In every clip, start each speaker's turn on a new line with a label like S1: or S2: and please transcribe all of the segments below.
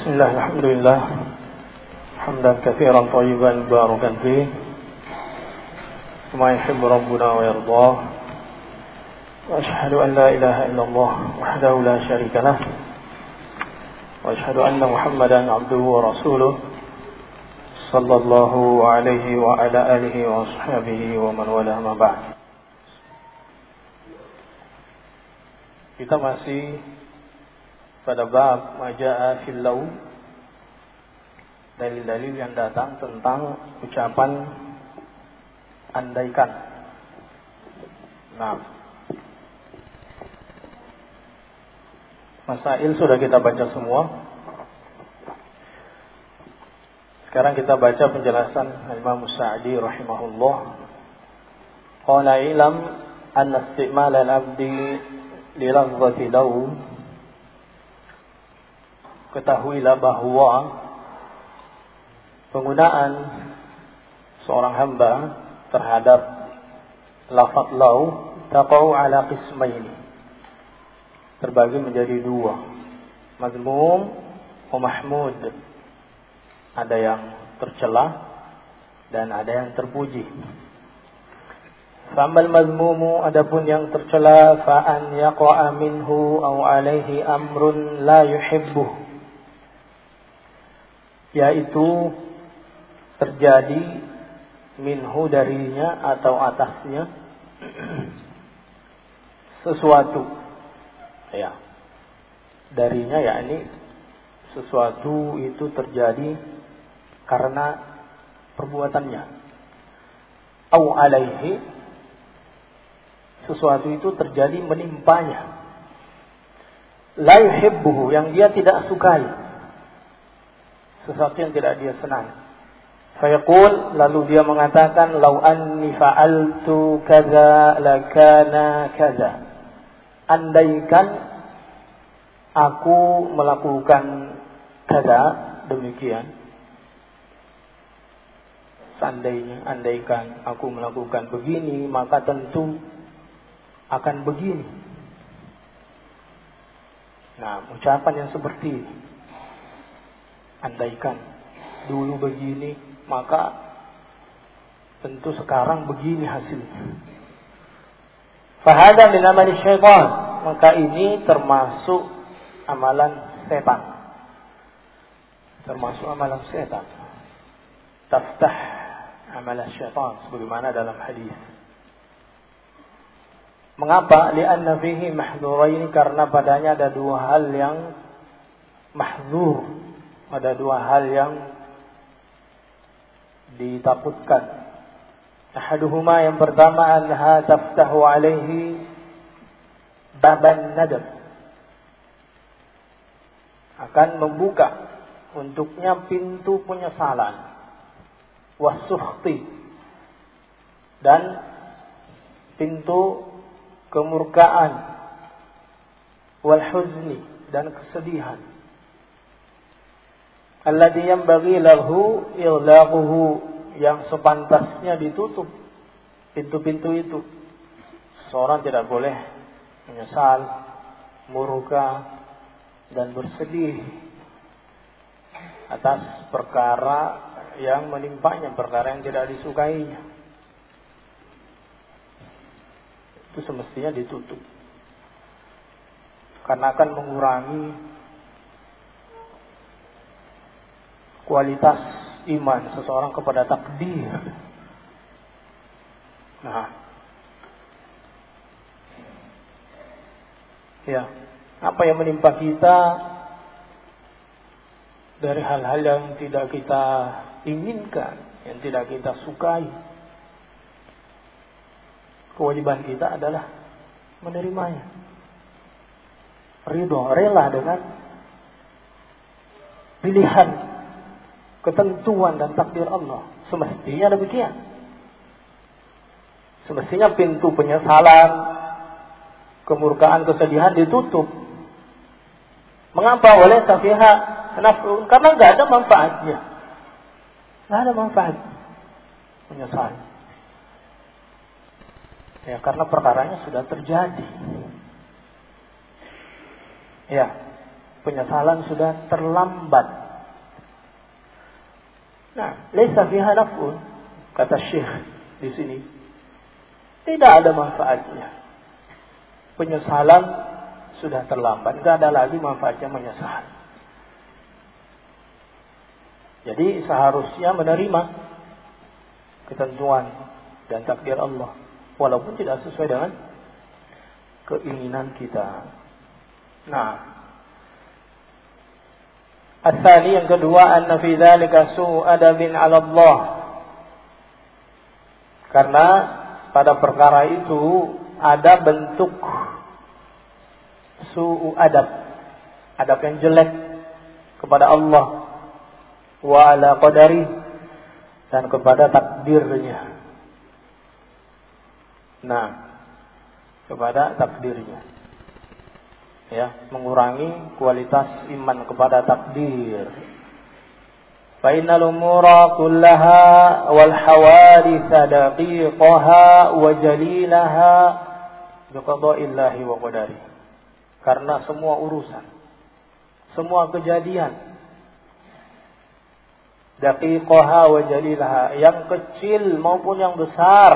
S1: Bismillah, alhamdulillah. Hamdan katsiran thayyiban barakan fihi. Kama yuhibbu rabbuna wa yardah. Wa asyhadu an la ilaha illallah wahdahu la syarika lah. Wa asyhadu anna Muhammadan abduhu wa rasuluh. Sallallahu alaihi wa ala alihi wa ashabihi wa man wala ma ba'd. Kita masih pada bab majaa fil law, dalil-dalil yang datang tentang ucapan andaikan. Nah, masail sudah kita baca semua. Sekarang kita baca penjelasan Imam Sa'di rahimahullah. Qala ilam anna isti'mal al-abdi li lafzati law, ketahuilah bahwa penggunaan seorang hamba terhadap lafaz law taqau ala qismaini, terbagi menjadi dua, mazmum wa mahmud. Ada yang tercela dan ada yang terpuji. Fa'amal mazmumu, adapun yang tercela, fa'an yaqa'a minhu aw alaihi amrun la yuhibbuh, yaitu terjadi minhu darinya atau atasnya sesuatu, ya, darinya yakni sesuatu itu terjadi karena perbuatannya, au alaihi, sesuatu itu terjadi menimpanya, la yuhibbuhu, yang dia tidak sukai, sesuatu yang tidak dia senang. Fayaqul, lalu dia mengatakan, lau anni fa'altu kadza lakana kadza, andaikan aku melakukan kadza, demikian, seandainya, andaikan aku melakukan begini, maka tentu akan begini. Nah, ucapan yang seperti ini, andaikan dulu begini, maka tentu sekarang begini hasilnya. Fahada min amali syaitan, maka ini termasuk amalan setan. Termasuk amalan setan. Taftah amalan syaitan, sebagaimana dalam hadis. Mengapa? Li'anna fihi mahdhurain, karena padanya ada dua hal yang mahdzur, ada dua hal yang ditakutkan. Ahaduhuma, yang pertama, anha taftahu alaihi baban nadam, akan membuka untuknya pintu penyesalan, wasukhti, dan pintu kemurkaan, wal huzni, dan kesedihan. Alladhi yanbaghi lahu ighlaquhu, yang sepantasnya ditutup pintu-pintu itu. Seorang tidak boleh menyesal, murka, dan bersedih atas perkara yang menimpanya, perkara yang tidak disukainya. Itu semestinya ditutup, karena akan mengurangi kualitas iman seseorang kepada takdir. Nah, ya, apa yang menimpa kita dari hal-hal yang tidak kita inginkan, yang tidak kita sukai, kewajiban kita adalah menerimanya. Ridho, rela dengan pilihan, ketentuan dan takdir Allah. Semestinya demikian. Semestinya pintu penyesalan, kemurkaan, kesedihan ditutup. Mengapa? Oleh safiha naf'un, karena enggak ada manfaatnya. Enggak ada manfaat menyesal. Ya, karena perkaranya sudah terjadi. Ya. penyesalan sudah terlambat. Nah, laisa fiha naf'un, kata Syekh di sini. Tidak ada manfaatnya. Penyesalan sudah terlambat, enggak ada lagi manfaatnya menyesal. Jadi seharusnya menerima ketentuan dan takdir Allah, walaupun tidak sesuai dengan keinginan kita. Nah, Al-thani, yang kedua, anna fi dzalika su'u adabin 'ala Allah. Karena pada perkara itu ada bentuk su'u adab, adab yang jelek kepada Allah, wa 'ala qadari, dan kepada takdirnya. Nah, kepada takdirnya. Ya, mengurangi kualitas iman kepada takdir. Fa innal umura kullaha wal hawadits daqiqaha wa jalilaha biqada'illahi wa qadari. Karena semua urusan, semua kejadian, daqiqaha wa jalilaha, yang kecil maupun yang besar,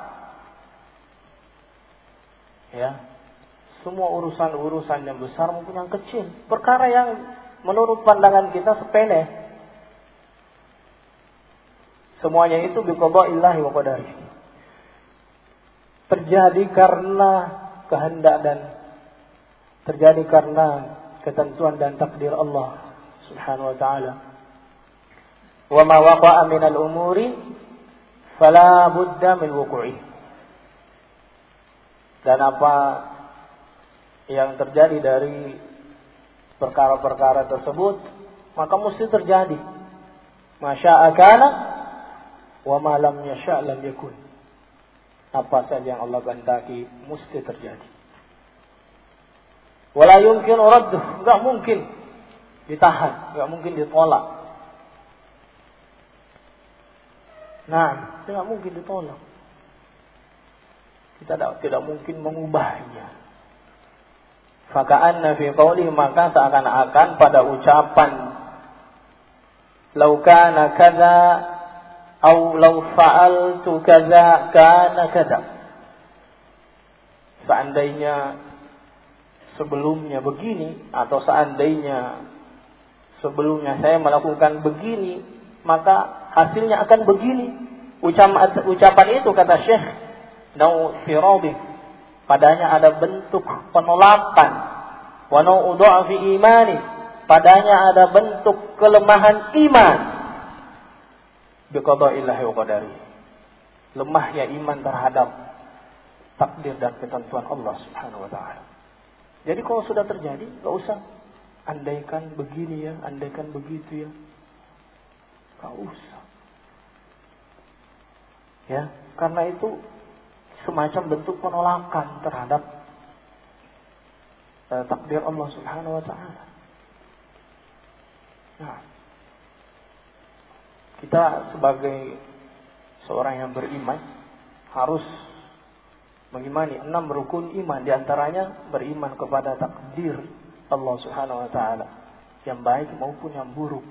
S1: ya, semua urusan-urusan yang besar maupun yang kecil, perkara yang menurut pandangan kita sepele, semuanya itu biqada'illahi wa qadari, terjadi karena kehendak dan terjadi karena ketentuan dan takdir Allah Subhanahu wa ta'ala. Wa ma waqa'a minal umuri fala budda min wuqu'i. Dan apa yang terjadi dari perkara-perkara tersebut, maka mesti terjadi. Masya'a kana wa ma lam yasha' lam yakun. Apa saja yang Allah kehendaki mesti terjadi. Wala yumkin radduh, enggak mungkin ditahan, enggak mungkin ditolak. Nah, tidak mungkin ditolak. Kita tidak mungkin mengubahnya. Faka'anna fi qawlihi, maka seakan-akan pada ucapan law kana kadza au law fa'altu kadza kana kadza, seandainya sebelumnya begini, atau seandainya sebelumnya saya melakukan begini, maka hasilnya akan begini. Ucapan itu, kata Syekh Nau'firadi, padanya ada bentuk penolakan. Wa nau'udha'a fi imani, padanya ada bentuk kelemahan iman. Biqada'illahi wa qadari, lemahnya iman terhadap takdir dan ketentuan Allah Subhanahu wa ta'ala. Jadi kalau sudah terjadi, gak usah andaikan begini ya, andaikan begitu ya, gak usah. Ya, karena itu semacam bentuk penolakan terhadap takdir Allah Subhanahu wa ta'ala. Nah, kita sebagai seorang yang beriman harus mengimani 6 rukun iman, diantaranya beriman kepada takdir Allah Subhanahu wa ta'ala, yang baik maupun yang buruk.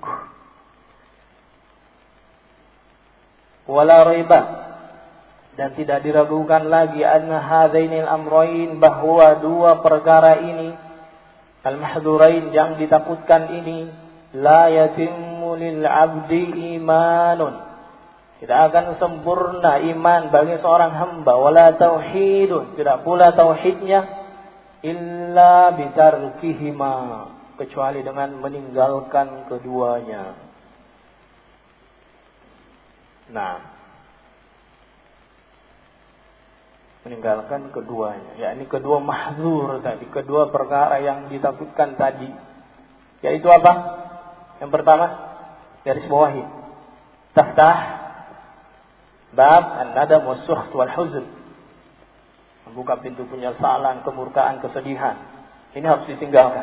S1: Wala raiba, dan tidak diragukan lagi, anna hadainil amrayn, bahwa dua perkara ini, al-mahdhurain, yang ditakutkan ini, la yatimmu lil 'abdi imanun, tidak akan sempurna iman bagi seorang hamba, wala tauhidun, tidak pula tauhidnya, illa bitarkihima, kecuali dengan meninggalkan keduanya. Nah, meninggalkan keduanya, yakni kedua mahdzur tadi, kedua perkara yang ditakutkan tadi, yaitu apa? Yang pertama, garis bawahi, taftah bab an-nadam was-sukht wal huzn, membuka pintu penyesalan, kemurkaan, kesedihan. Ini harus ditinggalkan.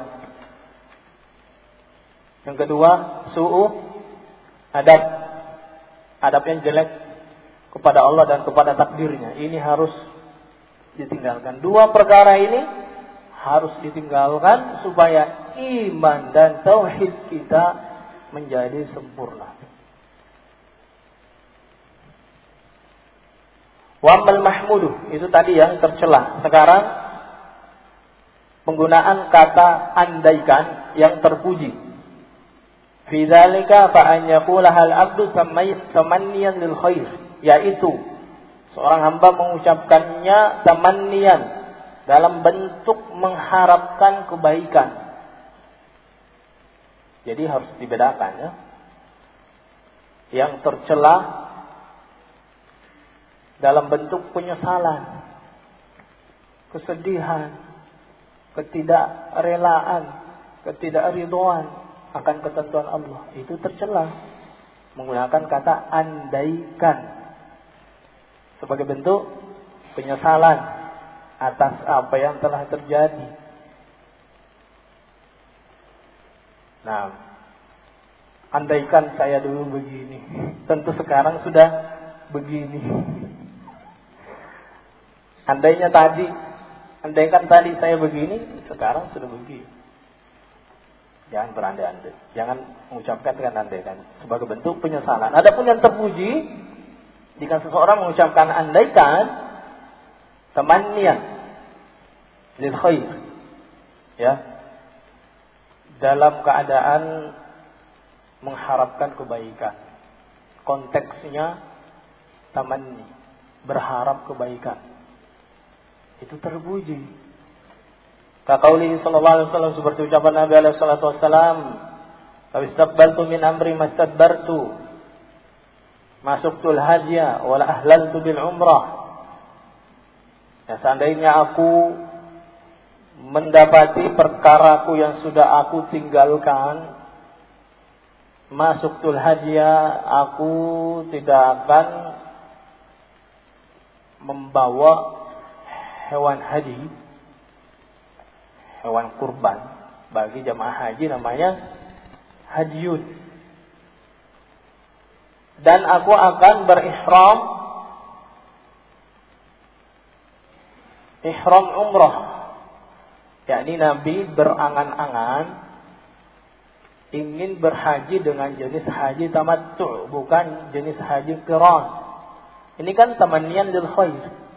S1: Yang kedua, su'u adab, adab yang jelek kepada Allah dan kepada takdirnya. Ini harus ditinggalkan. Dua perkara ini harus ditinggalkan supaya iman dan tauhid kita menjadi sempurna. Wa amal mahmudu, itu tadi yang tercela. Sekarang penggunaan kata andaikan yang terpuji. Fi dzalika fa an yaqula hal abdu tamanniyan lil khair, yaitu seorang hamba mengucapkannya tamanniyan dalam bentuk mengharapkan kebaikan. Jadi harus dibedakan ya. Yang tercela dalam bentuk penyesalan, kesedihan, ketidakrelaan, ketidakridhoan akan ketentuan Allah, itu tercela menggunakan kata andaikan sebagai bentuk penyesalan atas apa yang telah terjadi. Nah, andaikan saya dulu begini, tentu sekarang sudah begini. Andaikan tadi saya begini, sekarang sudah begini. Jangan berandai-andai, jangan mengucapkan dengan andaikan sebagai bentuk penyesalan. Adapun yang terpuji, jika seseorang mengucapkan andaikan tamanniyan lil khair, ya, dalam keadaan mengharapkan kebaikan. Konteksnya tamanni, berharap kebaikan. Itu terpuji. Kaqaulihi sallallahu alaihi wasallam, seperti ucapan Nabi alaihi salatu wasallam, "Istaqbaltu min amri mastadbartu, masuktul hajja wa la ahlaltu bil umrah." Ya, seandainya aku mendapati perkaraku yang sudah aku tinggalkan, masuktul hajja, aku tidak akan membawa hewan haji, hewan kurban. Bagi jamaah haji namanya hajiyun. Dan aku akan berihram, ihram umrah. Yakni Nabi berangan-angan ingin berhaji dengan jenis haji tamattu', bukan jenis haji qiran. Ini kan tamanniyan lil khair.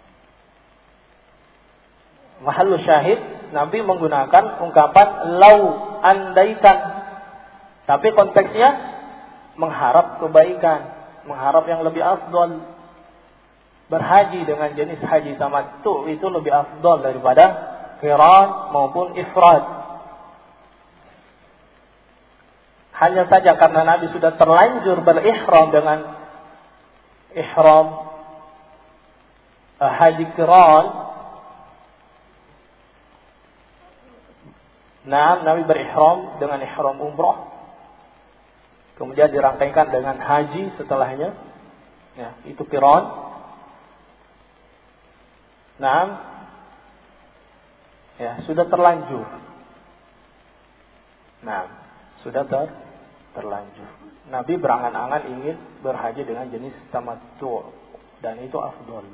S1: Mahallu syahid, Nabi menggunakan ungkapan lau, andaikan. Tapi konteksnya mengharap kebaikan, mengharap yang lebih afdal. Berhaji dengan jenis haji tamattu itu lebih afdal daripada qiran maupun ifrad. Hanya saja karena Nabi sudah terlanjur berihram dengan ihram haji qiran. Nah, Nabi berihram dengan ihram umrah, kemudian dirangkaikan dengan haji setelahnya. Ya, itu qiran. Nah, ya, sudah terlanjur. Nah, sudah terlanjur. Nabi berangan-angan ingin berhaji dengan jenis tamattu, dan itu afdal.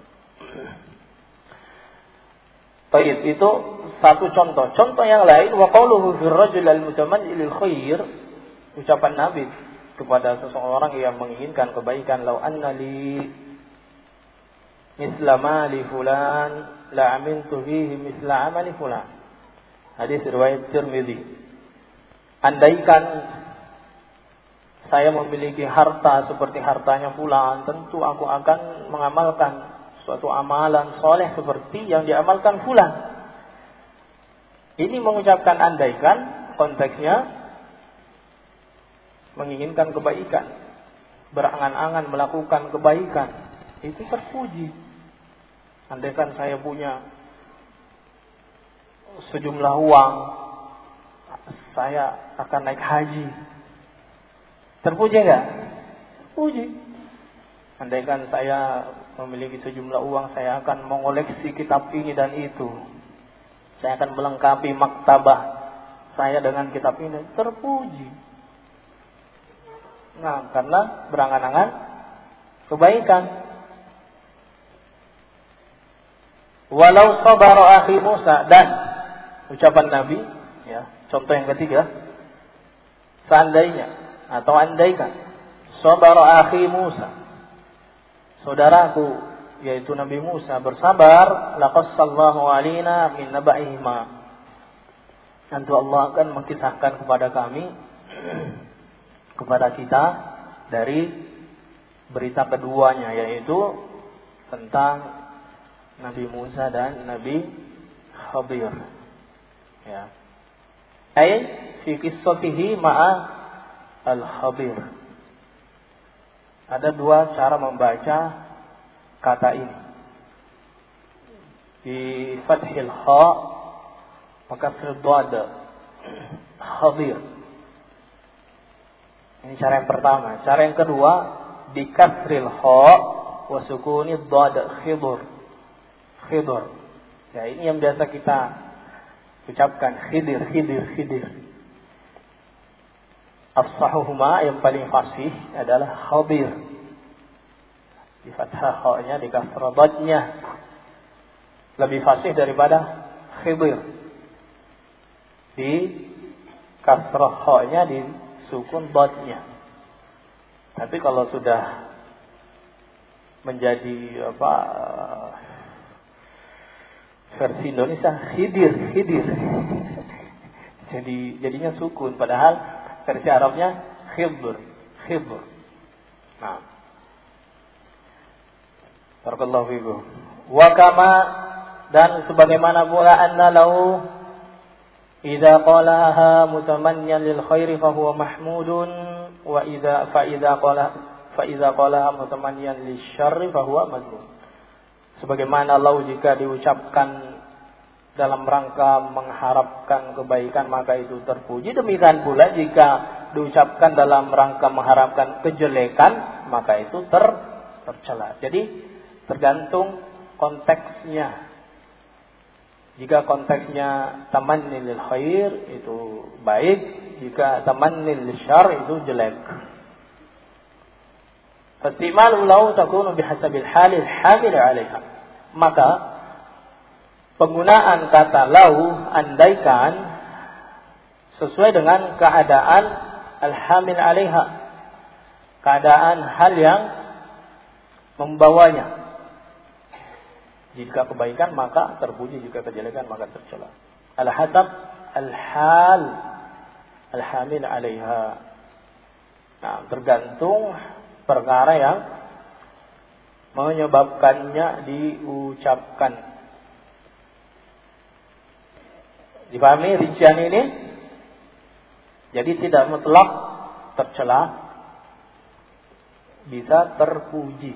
S1: Baik, itu satu contoh. Contoh yang lain, wa qauluhu fir rajul al-mutamanni lil khair, ucapan Nabi kepada seseorang yang menginginkan kebaikan, lau anna li misla mali fulan la amiltu fihi misla amali fulan. Hadis riwayat Tirmidzi. Andaikan saya memiliki harta seperti hartanya fulan, tentu aku akan mengamalkan suatu amalan soleh seperti yang diamalkan fulan. Ini mengucapkan andaikan, konteksnya menginginkan kebaikan, berangan-angan melakukan kebaikan, itu terpuji. Andaikan saya punya sejumlah uang, saya akan naik haji. Terpuji enggak? Terpuji. Andaikan saya memiliki sejumlah uang, saya akan mengoleksi kitab ini dan itu. Saya akan melengkapi maktabah saya dengan kitab ini. Terpuji. Nah, karena berangan-angan kebaikan. Walau sabara akhi Musa, dan ucapan Nabi, ya, Contoh yang ketiga, seandainya atau andaikan sabara akhi Musa, saudaraku yaitu Nabi Musa bersabar, laqassallahu alaina min naba'ihima, tentu Allah akan mengisahkan kepada kami, kepada kita dari berita keduanya, yaitu tentang Nabi Musa dan Nabi Khadir. Ya. Ai fi qissatihi ma'a al-Khadir. Ada dua cara membaca kata ini. Di fathil kha wa kasr dad, Khadir. Ini cara yang pertama. Cara yang kedua di kasril kha wa sukuni dad, Khidur. Khidur. Ya, ini yang biasa kita ucapkan, Khidir, Khidir, Khidir. Afsahuhuma, yang paling fasih adalah Khadir. Di fathah kha-nya, di kasrah dad-nya. Lebih fasih daripada Khidir. Di kasrah kha-nya, di sukun dad-nya. Tapi kalau sudah menjadi versi Indonesia, Khidir, Khidir. Jadinya sukun, padahal versi Arabnya Khidr, Khidr. Nah, barakallahu fiikum. Wa kama, dan sebagaimana pula anna lahu idza qalaha mutamanniyan lil khairi fa huwa mahmudun wa idza qalaha mutamanniyan lis syarri fa huwa madhmum. Sebagaimana lau jika diucapkan dalam rangka mengharapkan kebaikan maka itu terpuji, demikian pula jika diucapkan dalam rangka mengharapkan kejelekan maka itu tercela. Jadi tergantung konteksnya. Jika konteksnya tamanni lil khair itu baik, jika tamanni lil syarr itu jelek. Fastimalu lau takunu bihasabil halil hamil 'alaiha. Maka penggunaan kata lau, andaikan, sesuai dengan keadaan al-hamil 'alaiha, keadaan hal yang membawanya. Jika kebaikan maka terpuji, jika kejelekan maka tercela. Al-hasab al-hal al-hamil 'alaiha. Nah, tergantung perkara yang menyebabkannya diucapkan. Dipahami rincian ini? Jadi tidak mutlak tercela, bisa terpuji.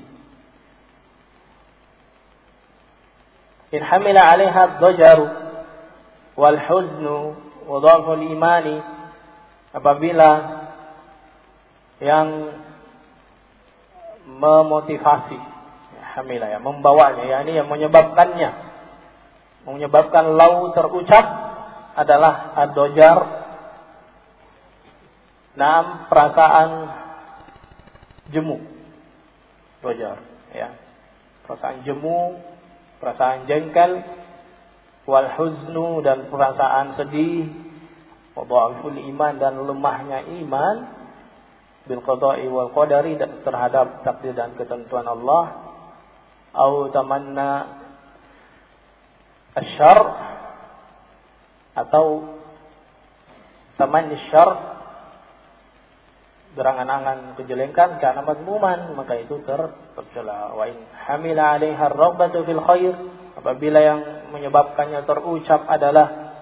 S1: In hamila 'alaiha ad-dajaru wal huznu wa dhaful imani, apabila yang memotivasi, hamilah ya, membawanya, yakni yang menyebabkan lau terucap adalah ad-dajar, perasaan jemu, dajar, ya, perasaan jemu, perasaan jengkel, wal huznu, dan perasaan sedih, wa dha'ful iman, dan lemahnya iman, bil qada'i wal qadari, terhadap takdir dan ketentuan Allah, au tamanna asyar, atau tamanni syar, berangan-angan kejelekan karena madmuman, maka itu tercela. Wa in hamila 'alaiha ar-raghbatu fil khair, apabila yang menyebabkannya terucap adalah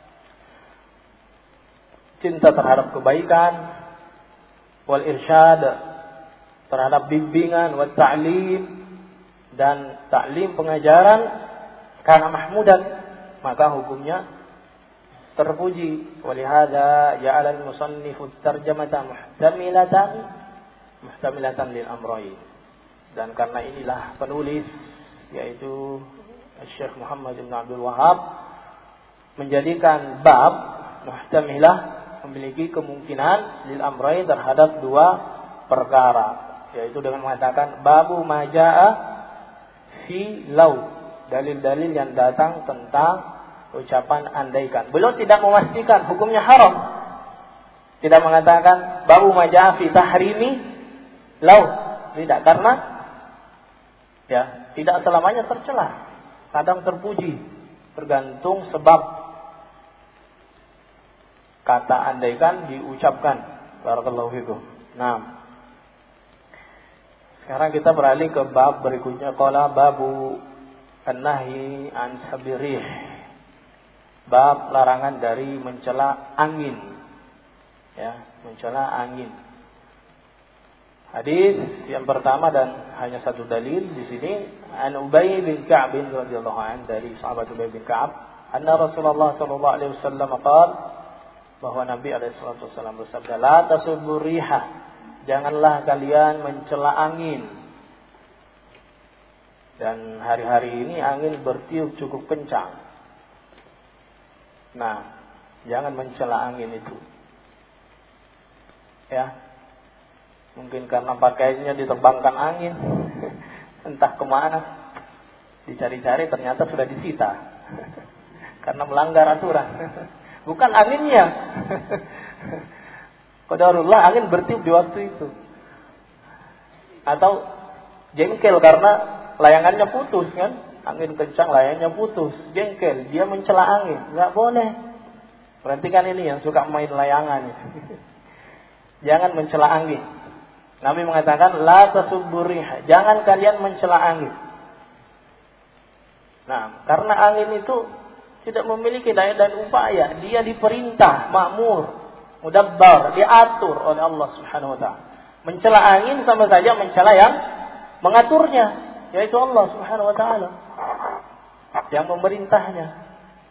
S1: cinta terhadap kebaikan, wal irsyad, terhadap bimbingan, wa ta'lim, dan ta'lim pengajaran, karena mahmudan, maka hukumnya terpuji. Walihada ja'ala al-musannifu tarjamata muhtamilatan lil amrayn. Dan karena inilah penulis, yaitu Syekh Muhammad bin Abdul Wahhab, menjadikan bab muhtamilah memiliki kemungkinan lil amrayn, terhadap dua perkara, yaitu dengan mengatakan babu majaa fi lau, dalil-dalil yang datang tentang ucapan andaikan. Beliau tidak memastikan hukumnya haram. Tidak mengatakan babu majah fi tahrimi lau. Tidak, karena ya tidak selamanya tercela. Kadang terpuji, tergantung sebab kata andaikan diucapkan. Barakallahu fikum. Nah, sekarang kita beralih ke bab berikutnya. Qala babu an-nahyi an sabirih. Bab larangan dari mencela angin. Ya, mencela angin. Hadis yang pertama dan hanya satu dalil di sini, an Ubay bin Ka'b radhiyallahu anhu, dari sahabat Ubay bin Ka'ab, anna Rasulullah sallallahu alaihi wasallam qala, bahwa Nabi alaihi wasallam bersabda, la tasubbu riha, janganlah kalian mencela angin. Dan hari-hari ini angin bertiup cukup kencang. Nah, jangan mencela angin itu. Ya, mungkin karena pakaiannya diterbangkan angin, entah kemana, dicari-cari ternyata sudah disita, karena melanggar aturan. Bukan anginnya, qadarullah angin bertiup di waktu itu, atau jengkel karena layangannya putus kan, angin kencang layangannya putus, jengkel, dia mencela angin, nggak boleh. Perhatikan ini yang suka main layangan. Jangan mencela angin. Nabi mengatakan la tasubbu riha, jangan kalian mencela angin. Nah, karena angin itu tidak memiliki daya dan upaya, dia diperintah, makmur, mudabbar, diatur oleh Allah Subhanahu wa taala. Mencela angin sama saja mencela yang mengaturnya, yaitu Allah Subhanahu wa taala yang memerintahnya.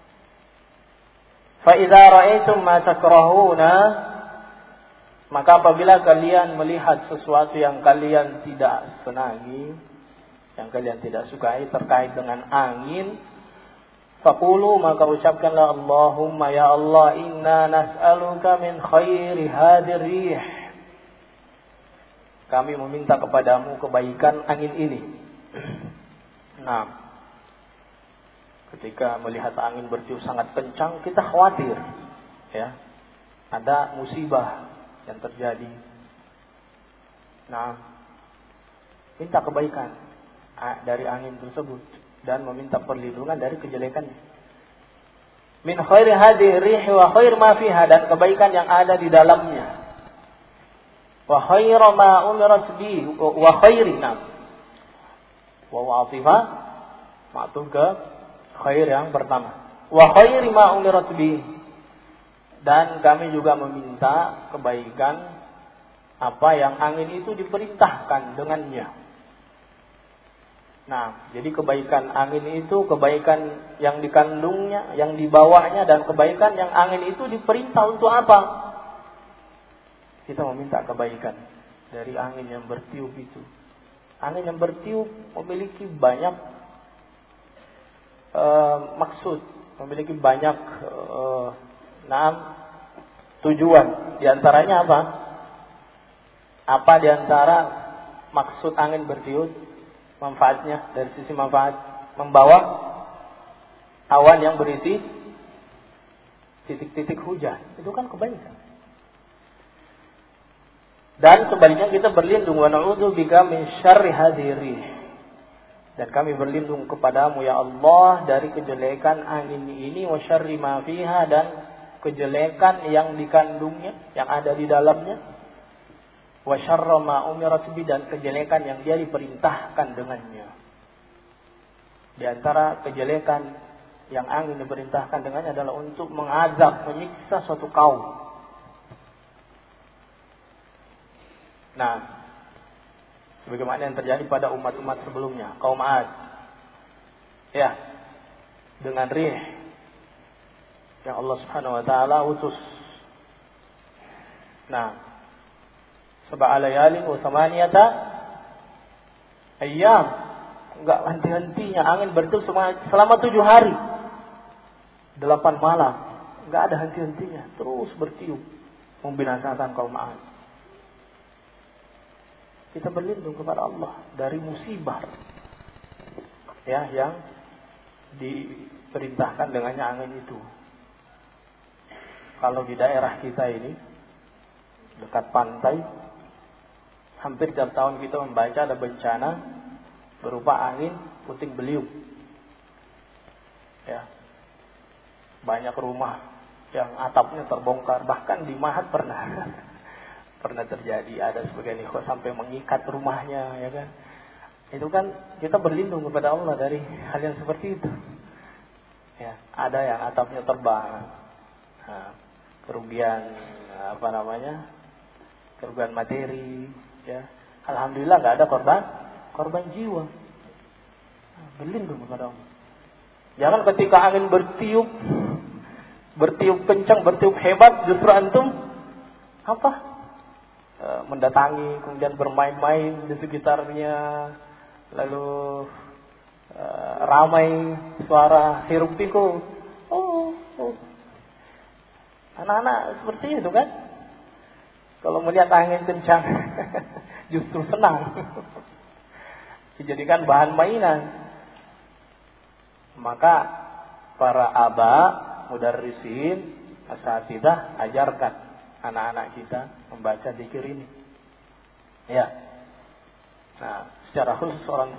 S1: Fa idza ra'aitum ma takrahuna, maka apabila kalian melihat sesuatu yang kalian tidak senangi, yang kalian tidak sukai terkait dengan angin, faqulu, maka ucapkanlah Allahumma ya Allah, inna nas'aluka min khairi hadir rih. Kami meminta kepadamu kebaikan angin ini. Nah, ketika melihat angin bertiup sangat kencang, kita khawatir, ya, ada musibah yang terjadi. Nah, minta kebaikan dari angin tersebut dan meminta perlindungan dari kejelekannya. Min khairi hadhihi rih wa khair ma fiha, dan kebaikan yang ada di dalamnya. Wa khairu ma umirat bi wa khairina. Wa wa'tifa ma'tuf ke khair yang pertama. Wa khairi ma umirat bi, dan kami juga meminta kebaikan apa yang angin itu diperintahkan dengannya. Nah, jadi kebaikan angin itu kebaikan yang dikandungnya, yang dibawanya, dan kebaikan yang angin itu diperintah untuk apa? Kita meminta kebaikan dari angin yang bertiup itu. Angin yang bertiup memiliki banyak maksud, memiliki banyak tujuan. Di antaranya apa? Apa di antara maksud angin bertiup? Manfaatnya dari sisi manfaat, membawa awan yang berisi titik-titik hujan. Itu kan kebaikan. Dan sebaliknya kita berlindung, wa na'udzubika min syarri hadhihi rih. Dan kami berlindung kepadamu ya Allah dari kejelekan angin ini, wa syarri ma fiha, dan kejelekan yang dikandungnya, yang ada di dalamnya, wa syarra ma umirat bi, dan kejelekan yang dia diperintahkan dengannya. Di antara kejelekan yang angin diperintahkan dengannya adalah untuk mengazab, menyiksa suatu kaum. Nah, sebagaimana yang terjadi pada umat-umat sebelumnya, kaum Ad, ya, dengan rih yang Allah Subhanahu wa taala utus. Nah, sab'a layalin wa thamaniyata ayyam, enggak henti-hentinya angin bertiup selama 7 hari, 8 malam, enggak ada henti-hentinya, terus bertiup membinasakan kaum Ad. Kita berlindung kepada Allah dari musibah, ya, yang diperintahkan dengannya angin itu. Kalau di daerah kita ini dekat pantai, hampir tiap tahun kita membaca ada bencana berupa angin puting beliung. Ya. Banyak rumah yang atapnya terbongkar, bahkan di Mahat pernah terjadi, ada sebagian ikhwah sampai mengikat rumahnya, ya kan. Itu kan kita berlindung kepada Allah dari hal yang seperti itu. Ya, ada yang atapnya terbang. Nah, kerugian kerugian materi, ya. Alhamdulillah nggak ada korban jiwa. Nah, berlindung kepada Allah. Jangan ketika angin bertiup kencang, bertiup hebat, justru antum mendatangi, kemudian bermain-main di sekitarnya, lalu ramai suara hiruk pikuk. Anak-anak seperti itu kan, kalau melihat angin kencang justru senang, dijadikan bahan mainan. Maka para aba, mudarrisin, asatidzah, ajarkan anak-anak kita membaca zikir ini. Ya. Nah, secara khusus orang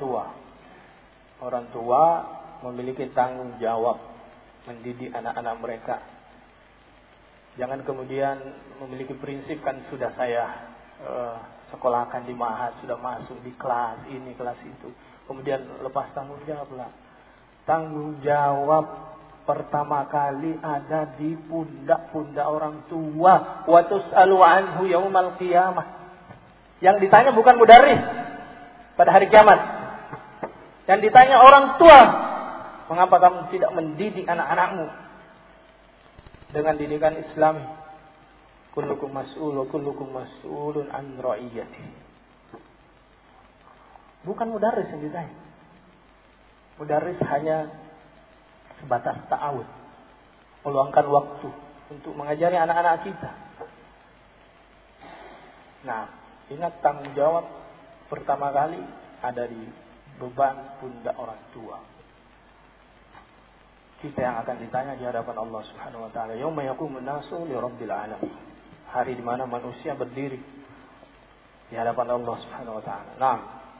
S1: tua memiliki tanggung jawab mendidik anak-anak mereka. Jangan kemudian memiliki prinsip, kan sudah saya sekolahkan di Mahat, sudah masuk di kelas ini, kelas itu, kemudian lepas tanggung jawab lah. Tanggung jawab pertama kali ada di pundak-pundak orang tua. Wa tus'alu anhu yaumal qiyamah. Yang ditanya bukan mudarris pada hari kiamat. Yang ditanya orang tua, mengapa kamu tidak mendidik anak-anakmu dengan didikan Islam? Kullukum mas'ul wa kullukum mas'ulun an ra'iyati. Bukan mudarris yang ditanya. Mudarris hanya sebatas ta'awud, meluangkan waktu untuk mengajari anak-anak kita. Nah, ingat tanggung jawab pertama kali ada di beban pundak orang tua. Kita yang akan ditanya di hadapan Allah Subhanahu wa taala, yauma yaqumun nasu li rabbil alamin. Hari di mana manusia berdiri di hadapan Allah Subhanahu wa taala. Naam.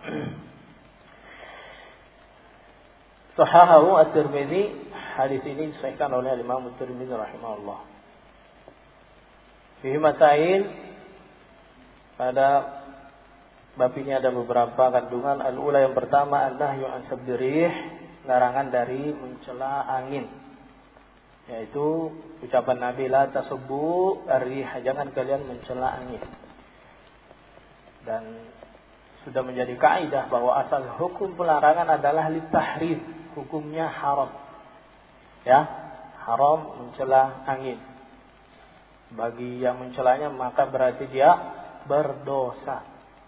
S1: Sahahahu At-Tirmidzi, hadis ini disahihkan oleh Imam At-Tirmidzi rahimahullah. Fihi masail, pada bab ini ada beberapa kandungan. Al-ula, yang pertama, an-nahyu an sabdirih, larangan dari mencela angin. Yaitu ucapan Nabi, la tasubbu ar-rih, jangan kalian mencela angin. Dan sudah menjadi kaidah bahwa asal hukum pelarangan adalah litahrim, hukumnya haram. Ya, haram mencela angin. Bagi yang mencelanya maka berarti dia berdosa.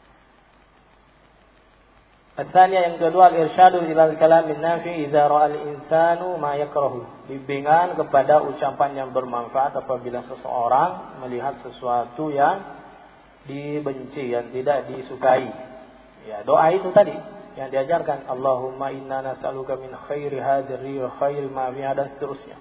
S1: Asalnya yang kedua, al-irsyadu ilal kalamin nafi idza ra'a al-insanu ma yakrahu. Bimbingan kepada ucapan yang bermanfaat apabila seseorang melihat sesuatu yang dibenci, yang tidak disukai. Ya, doa itu tadi yang diajarkan, Allahumma inna nas'aluka min khairi hadhihi wa khairi ma fiha, dan seterusnya.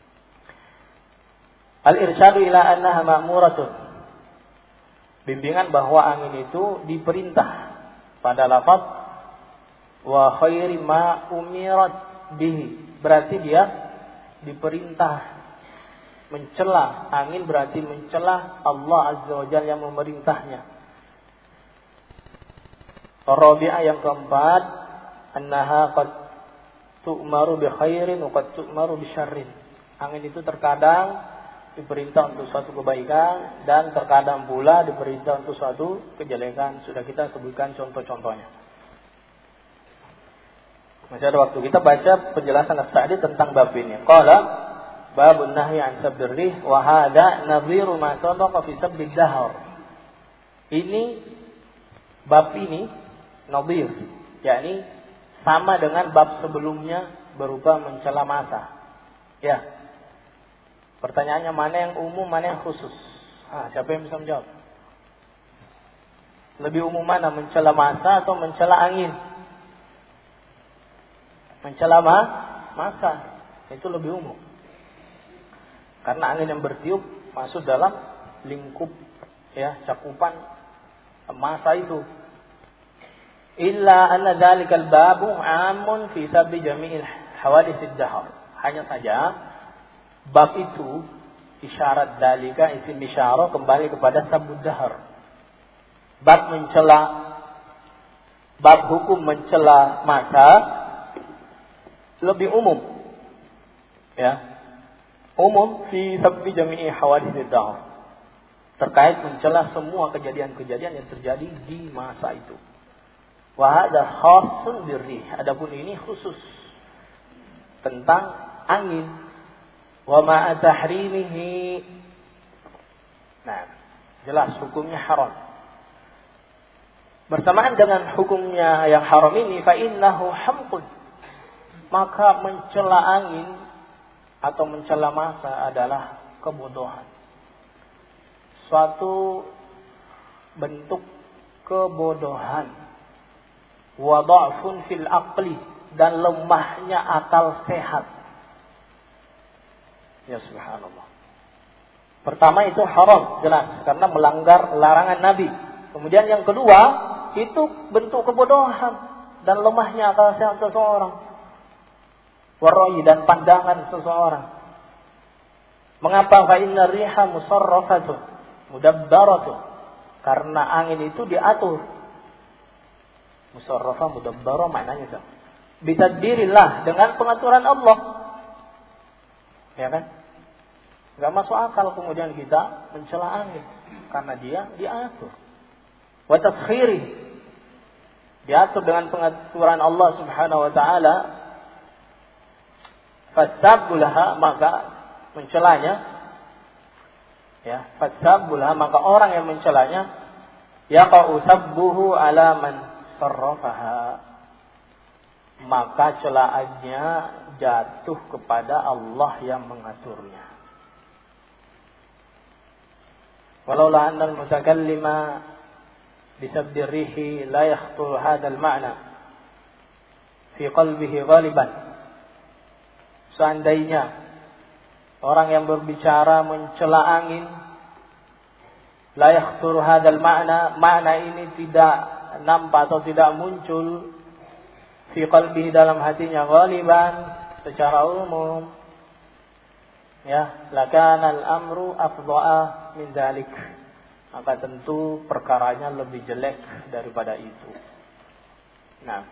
S1: Al-irsyadu ila annaha ma'muratun. Bimbingan bahwa angin itu diperintah pada lafaz wa khairi ma umirat bihi, berarti dia diperintah mencela. Angin berarti mencela Allah Azza wa Jalla yang memerintahnya. Rabi'ah, yang keempat, annaha qad tu'maru bi khairin wa qad tu'maru bi syarrin. Angin itu terkadang diperintah untuk suatu kebaikan dan terkadang pula diperintah untuk suatu kejelekan. Sudah kita sebutkan contoh-contohnya. Masih ada waktu, kita baca penjelasan As-Sa'di tentang bab ini. Qala babun nahyi an sabdir rih wa hada nadhiru ma sabaqa fi sabdid dahr. Ini bab ini nadhir, yakni sama dengan bab sebelumnya berupa mencela masa. Ya. Pertanyaannya, mana yang umum, mana yang khusus? Siapa yang bisa menjawab? Lebih umum mana, mencela masa atau mencela angin? Mencela masa itu lebih umum. Karena angin yang bertiup masuk dalam lingkup ya cakupan masa itu. Illa anna dzalikal babu 'amun fi sabbi jami'il hawaditsid dahr. Hanya saja bab itu isyarat dalika isim isyarah kembali kepada sabud dahr. Bab mencela, bab hukum mencela masa lebih umum. Ya. Umum fi sabbi jami'i hawaditsid dahr. Terkait mencela semua kejadian-kejadian yang terjadi di masa itu. Wa hadza khassun birrih. Adapun ini khusus tentang angin. Wa ma tahrimihi. Nah, jelas hukumnya haram. Bersamaan dengan hukumnya yang haram ini fa innahu hamqun. Maka mencela angin atau mencela masa adalah kebodohan. Suatu bentuk kebodohan. Wa dha'fun fil aqli, dan lemahnya akal sehat. Ya subhanallah. Pertama itu haram, jelas, karena melanggar larangan Nabi. Kemudian yang kedua, itu bentuk kebodohan dan lemahnya akal sehat seseorang. Warai, dan pandangan seseorang. Mengapa? Fa inna riha musarrafatun mudabbaratun. Karena angin itu diatur. Musarrafah mudabbarah maknanya sama. Bitadbirillah, dengan pengaturan Allah. Ya kan? Enggak masuk akal kemudian kita mencela angin karena dia diatur. Wa taskhiri, diatur dengan pengaturan Allah Subhanahu wa taala. Fasabulaha, maka mencelanya, ya, fasabulaha, maka orang yang mencelanya, yaqa'u sabbuhu ala man sarrafaha, maka celaannya jatuh kepada Allah yang mengaturnya. Walaula anna al-mutakallima bisabbi rihi la yakhtur hadzal ma'na fi qalbihi ghaliban. Seandainya orang yang berbicara mencela angin, la yakhtur hadzal ma'na, makna ini tidak nampak atau tidak muncul fi qalbihi, dalam hatinya, ghaliban, secara umum, ya, lakana al-amru afdha'a min dzalik, maka tentu perkaranya lebih jelek daripada itu. Nah,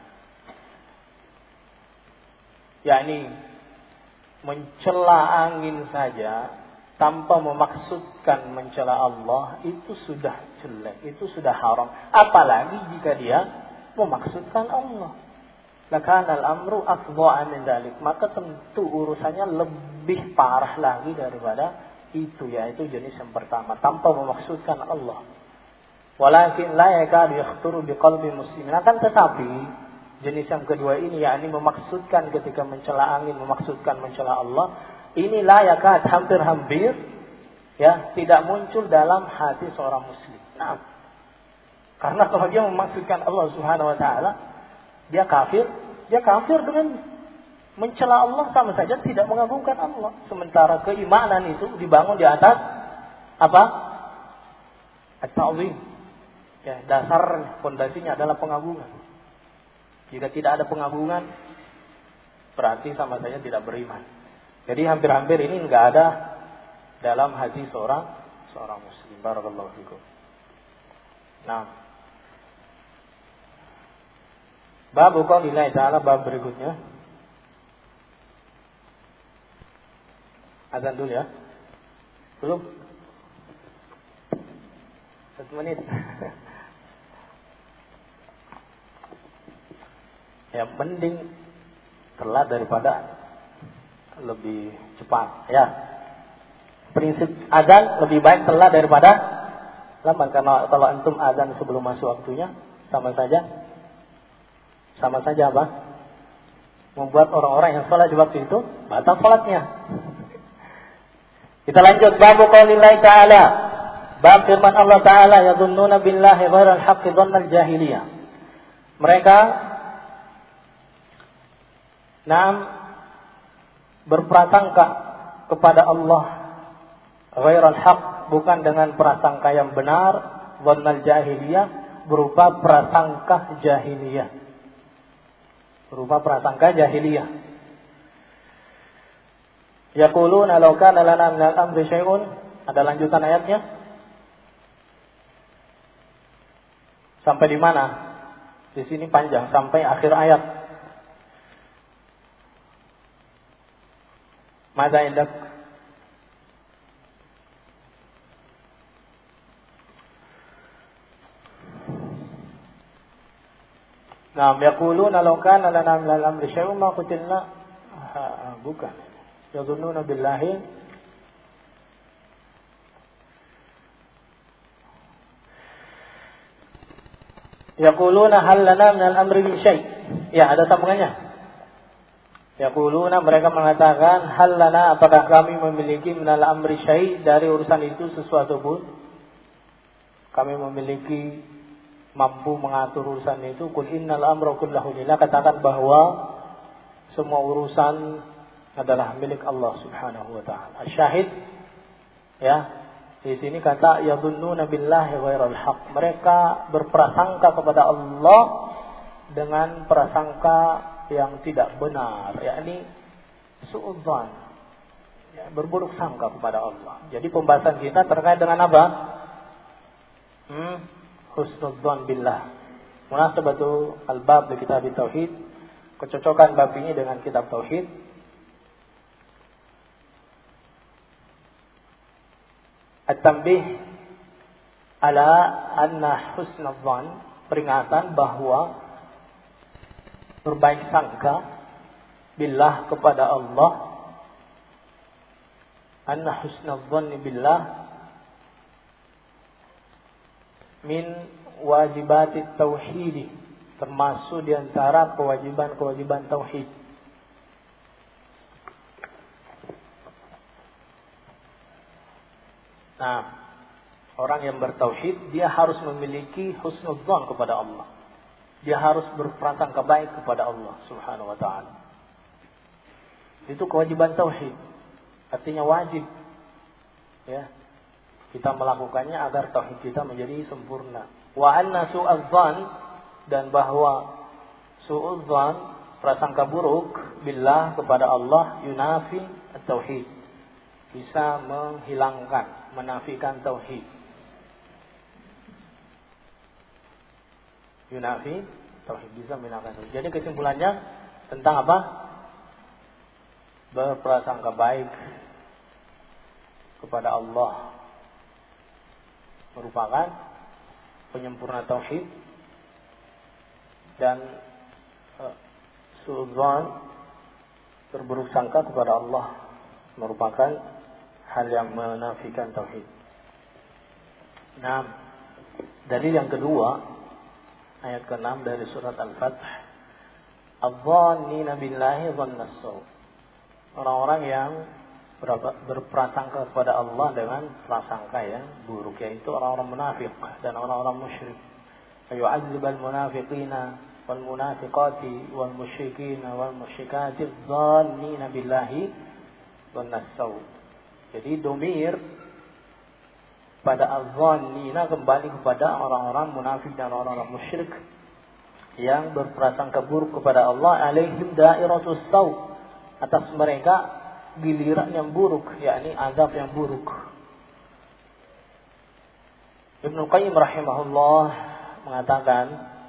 S1: yakni mencela angin saja tanpa memaksudkan mencela Allah itu sudah jelek, itu sudah haram. Apalagi jika dia memaksudkan Allah. Lakana al-amru afdha'a min dzalik, maka tentu urusannya lebih parah lagi daripada itu, yaitu jenis yang pertama, tanpa memaksudkan Allah. Walakin la yakadu yakhturu biqalbi muslimin, akan tetapi jenis yang kedua ini, yakni memaksudkan ketika mencela angin, memaksudkan mencela Allah, ini la yakad, hampir-hampir, ya, tidak muncul dalam hati seorang muslim. Nah, karena kalau dia memaksudkan Allah Subhanahu wa taala, dia kafir dengan mencela Allah, sama saja tidak mengagungkan Allah. Sementara keimanan itu dibangun di atas apa? At-ta'zim. Ya, dasar fondasinya adalah pengagungan. Jika tidak ada pengagungan, berarti sama saja tidak beriman. Jadi hampir-hampir ini enggak ada dalam hati seorang muslim. Barakallahu fikum. Nah, bab qaulillah ta'ala, bab berikutnya. Azan dulu ya. Belum? 1 menit. Ya, mending telat daripada lebih cepat, ya. Prinsip azan lebih baik telat daripada lambat, karena kalau antum azan sebelum masuk waktunya, sama saja apa? Membuat orang-orang yang sholat di waktu itu batal sholatnya. Kita lanjut, bab qaulillahi ta'ala, bab firman Allah Ta'ala, yadhunnuna billahi ghairal haqqi dhannal jahiliyah. Mereka berprasangka kepada Allah ghairal haq, bukan dengan prasangka yang benar, dhannal jahiliyah, berupa prasangka jahiliyah. Berupa prasangka jahiliyah. Yaquluna law kana lana minal amri syai'un. Ada lanjutan ayatnya? Sampai di mana? Di sini panjang sampai akhir ayat. Mada indak? Nah, yaquluna law kana lana minal amri syai'un ma qutilna. Bukan. Yadhunnuna billahi. Yaquluna hal lana minal amri min syai'. Ya, ada sambungannya. Yaquluna, mereka mengatakan, hal lana, apakah kami memiliki minal amri syai', dari urusan itu sesuatu pun. Kami memiliki mampu mengatur urusan itu. Qul innal amra kullahu lillah, katakan bahwa semua urusan adalah milik Allah Subhanahu wa taala. Syahid, ya, di sini kata yadhunnuna billahi ghairal haq. Mereka berprasangka kepada Allah dengan prasangka yang tidak benar, yakni su'udzan, ya, berburuk sangka kepada Allah. Jadi pembahasan kita terkait dengan apa? Husnudzan billah. Munasabatu al-bab di kitab tauhid, kecocokan bab ini dengan kitab tauhid. At-tanbih ala anna husnudzan, peringatan bahwa berbaik sangka billah kepada Allah, anna husnudzan billah min wajibatit tauhid, termasuk di antara kewajiban-kewajiban tauhid. Nah, orang yang bertauhid dia harus memiliki husnudzan kepada Allah. Dia harus berprasangka baik kepada Allah Subhanahu wa taala. Itu kewajiban tauhid. Artinya wajib, ya, kita melakukannya agar tauhid kita menjadi sempurna. Wa anna su'adzan, dan bahwa su'udzan, prasangka buruk billah kepada Allah, yunafi at-tauhid, bisa menghilangkan, menafikan tauhid. Yunafi tauhid, bisa menafikan tauhid. Jadi kesimpulannya tentang apa? Berprasangka baik kepada Allah merupakan penyempurna tauhid, dan su'udzan, berburuk sangka kepada Allah, merupakan hal yang menafikan tauhid. Nah, dalil yang kedua, ayat ke-6 dari surat Al-Fath, adh-dhannina billahi dhannas saw', orang-orang yang berprasangka kepada Allah dengan prasangka yang buruk, yaitu orang-orang munafik dan orang-orang musyrik. Ayu'adzibal munafiqina wal munafiqati wal musyrikina wal musyrikati dhannina billahi dhannas saw'. Jadi domir pada adh-dhannina kembali kepada orang-orang munafik dan orang-orang musyrik yang berprasangka buruk kepada Allah. Alaihim da'iratus saw', atas mereka giliran yang buruk, yakni azab yang buruk. Ibnu Qayyim rahimahullah mengatakan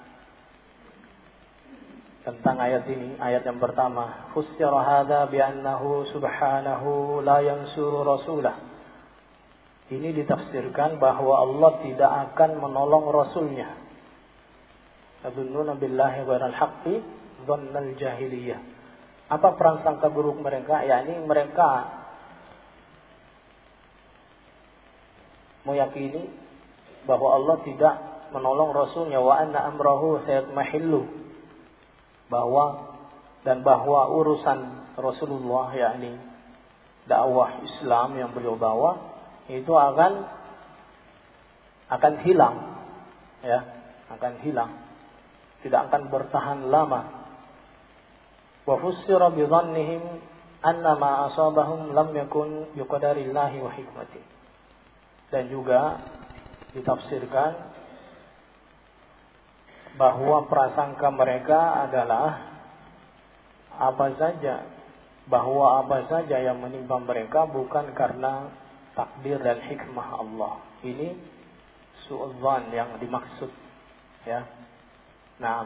S1: tentang ayat ini, ayat yang pertama, fussira hadza bi annahu subhanahu la yansuru rasulah. Ini ditafsirkan bahwa Allah tidak akan menolong rasulnya. Yadhunnuna billahi ghairal haqqi dhannal jahiliyah. Apa prasangka buruk mereka? Yakni mereka meyakini bahwa Allah tidak menolong rasulnya, wa anna amrahu sayatmahillu, bahwa urusan Rasulullah, yakni dakwah Islam yang beliau bawa, itu akan hilang, ya, akan hilang, tidak akan bertahan lama. Wa fussira bi dhannihim anna ma asabahum lam yakun biqadarillahi wa hikmati. Dan juga ditafsirkan bahwa prasangka mereka adalah apa saja yang menimpa mereka bukan karena takdir dan hikmah Allah. Ini su'udzan yang dimaksud, ya. Nah,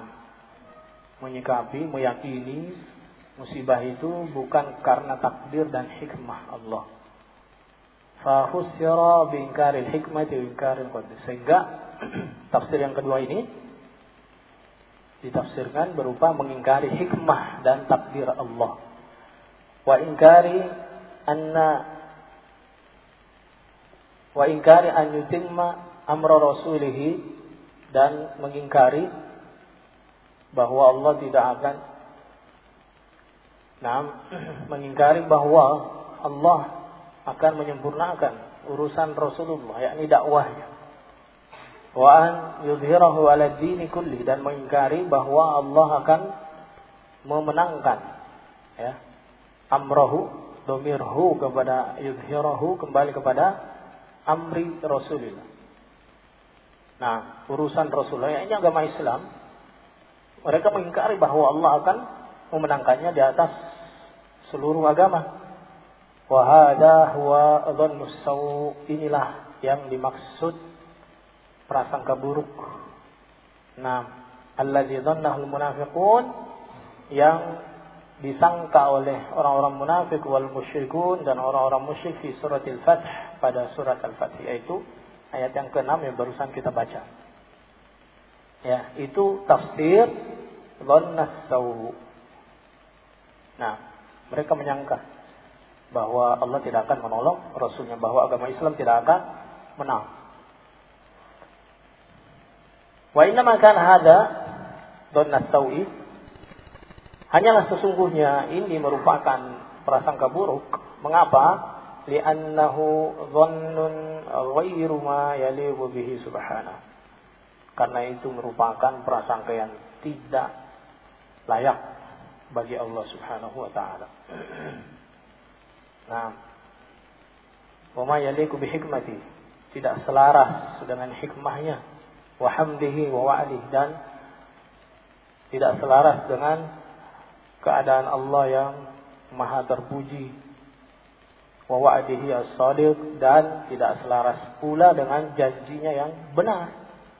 S1: meyakini musibah itu bukan karena takdir dan hikmah Allah. Fa fussira bi inkaril hikmati wa inkaril qadar. Sehingga tafsir yang kedua ini ditafsirkan berupa mengingkari hikmah dan takdir Allah. Wa inkari an yutimma amra rasulih, dan mengingkari bahwa Allah tidak akan mengingkari bahwa Allah akan menyempurnakan urusan Rasulullah, yakni dakwahnya. Wa an yudhhirahu 'ala ad-din kulli, dan mengingkari bahwa Allah akan memenangkan, ya, amrahu, domirhu kepada yudhhirahu kembali kepada amri Rasulullah. Nah, urusan Rasulullah, yakni agama Islam, mereka mengingkari bahwa Allah akan memenangkannya di atas seluruh agama. Wa hadha huwa dhannus saw, inilah yang dimaksud prasangka buruk. Nah, alladzi dhannahu al-munafiqun, yang disangka oleh orang-orang munafik wal musyrikun dan orang-orang musyrik fi suratil Fath, pada surat Al-Fath, yaitu ayat yang ke-6 yang barusan kita baca. Ya, itu tafsir dhannas saw. Nah, mereka menyangka bahwa Allah tidak akan menolong Rasulnya, bahwa agama Islam tidak akan menang. Wa innama kana hada dhannas sawi, hanyalah sesungguhnya ini merupakan prasangka buruk. Mengapa? Li'annahu dhannun ghairu ma yaliqu bihi subhanahu. Karena itu merupakan prasangka yang tidak layak bagi Allah Subhanahu wa taala. Nah, wa ma yaliqu bi hikmati, tidak selaras dengan hikmahnya, wa hamdihi wa wa'lihi, dan tidak selaras dengan keadaan Allah yang maha terpuji, wa wa'dihi as-shadiq, dan tidak selaras pula dengan janjinya yang benar.